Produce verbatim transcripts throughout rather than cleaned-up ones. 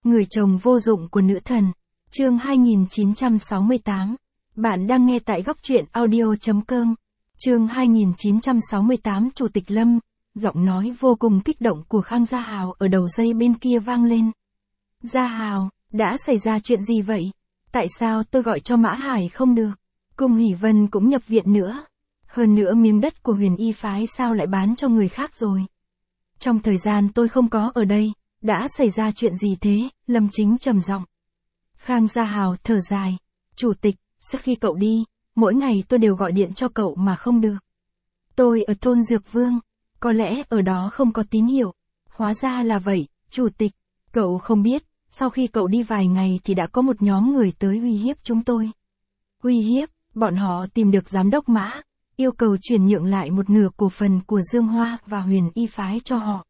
Người chồng vô dụng của nữ thần. Chương hai nghìn chín trăm sáu mươi tám. Bạn đang nghe tại góc truyện audio chấm com. Chương hai nghìn chín trăm sáu mươi tám. Chủ tịch Lâm. Giọng nói vô cùng kích động của Khang Gia Hào ở đầu dây bên kia vang lên. Gia Hào, đã xảy ra chuyện gì vậy? Tại sao tôi gọi cho Mã Hải không được? Cung Hỷ Vân cũng nhập viện nữa. Hơn nữa miếng đất của Huyền Y phái sao lại bán cho người khác rồi? Trong thời gian tôi không có ở đây, đã xảy ra chuyện gì thế? Lâm Chính trầm giọng. Khang Gia Hào thở dài. Chủ tịch, sau khi cậu đi, mỗi ngày tôi đều gọi điện cho cậu mà không được. Tôi ở thôn Dược Vương, có lẽ ở đó không có tín hiệu. Hóa ra là vậy, chủ tịch. Cậu không biết, sau khi cậu đi vài ngày thì đã có một nhóm người tới uy hiếp chúng tôi. Uy hiếp, bọn họ tìm được giám đốc Mã, yêu cầu chuyển nhượng lại một nửa cổ phần của Dương Hoa và Huyền Y phái cho họ.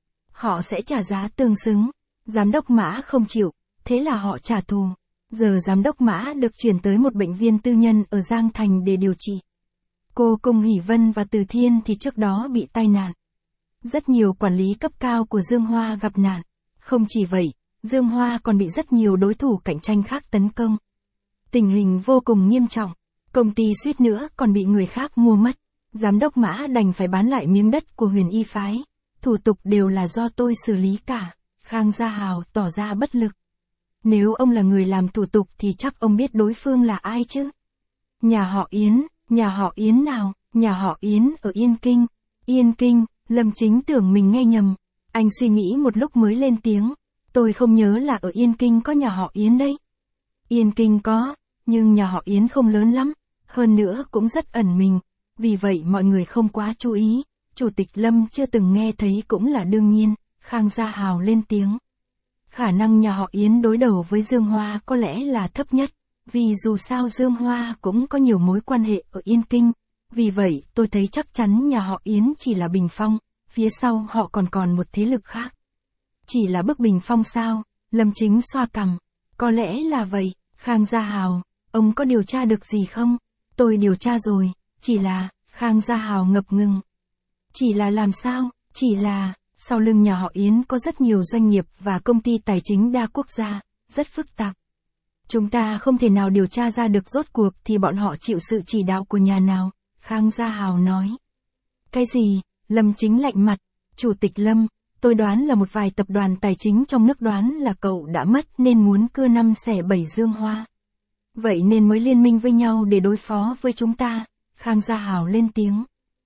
Họ sẽ trả giá tương xứng. Giám đốc Mã không chịu, thế là họ trả thù. Giờ giám đốc Mã được chuyển tới một bệnh viện tư nhân ở Giang Thành để điều trị. Cô Cung Hỷ Vân và Từ Thiên thì trước đó bị tai nạn. Rất nhiều quản lý cấp cao của Dương Hoa gặp nạn. Không chỉ vậy, Dương Hoa còn bị rất nhiều đối thủ cạnh tranh khác tấn công. Tình hình vô cùng nghiêm trọng. Công ty suýt nữa còn bị người khác mua mất. Giám đốc Mã đành phải bán lại miếng đất của Huyền Y phái. Thủ tục đều là do tôi xử lý cả. Khang Gia Hào tỏ ra bất lực. Nếu ông là người làm thủ tục thì chắc ông biết đối phương là ai chứ? Nhà họ Yến, nhà họ Yến nào? Nhà họ Yến ở Yên Kinh. Yên Kinh, Lâm Chính tưởng mình nghe nhầm. Anh suy nghĩ một lúc mới lên tiếng. Tôi không nhớ là ở Yên Kinh có nhà họ Yến đấy. Yên Kinh có, nhưng nhà họ Yến không lớn lắm. Hơn nữa cũng rất ẩn mình. Vì vậy mọi người không quá chú ý. Chủ tịch Lâm chưa từng nghe thấy cũng là đương nhiên. Khang Gia Hào lên tiếng. Khả năng nhà họ Yến đối đầu với Dương Hoa có lẽ là thấp nhất. Vì dù sao Dương Hoa cũng có nhiều mối quan hệ ở Yên Kinh. Vì vậy tôi thấy chắc chắn nhà họ Yến chỉ là bình phong. Phía sau họ còn còn một thế lực khác. Chỉ là bức bình phong sao? Lâm Chính xoa cằm. Có lẽ là vậy. Khang Gia Hào, ông có điều tra được gì không? Tôi điều tra rồi. Chỉ là, Khang Gia Hào ngập ngừng. Chỉ là làm sao? Chỉ là, sau lưng nhà họ Yến có rất nhiều doanh nghiệp và công ty tài chính đa quốc gia, rất phức tạp. Chúng ta không thể nào điều tra ra được rốt cuộc thì bọn họ chịu sự chỉ đạo của nhà nào, Khang Gia Hào nói. Cái gì? Lâm Chính lạnh mặt. Chủ tịch Lâm, tôi đoán là một vài tập đoàn tài chính trong nước đoán là cậu đã mất nên muốn cưa năm xẻ bảy Dương Hoa. Vậy nên mới liên minh với nhau để đối phó với chúng ta, Khang Gia Hào lên tiếng.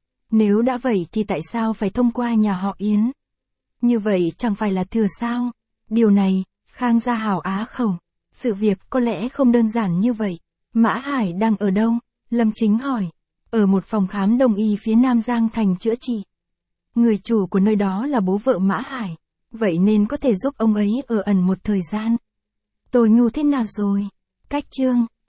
Nếu đã vậy thì tại sao phải thông qua nhà họ Yến? Như vậy chẳng phải là thừa sao? Điều này, Khang Gia Hào á khẩu. Sự việc có lẽ không đơn giản như vậy. Mã Hải đang ở đâu? Lâm Chính hỏi. Ở một phòng khám đông y phía Nam Giang Thành chữa trị. Người chủ của nơi đó là bố vợ Mã Hải. Vậy nên có thể giúp ông ấy ở ẩn một thời gian. Tôi Nhu thế nào rồi? Cách chương.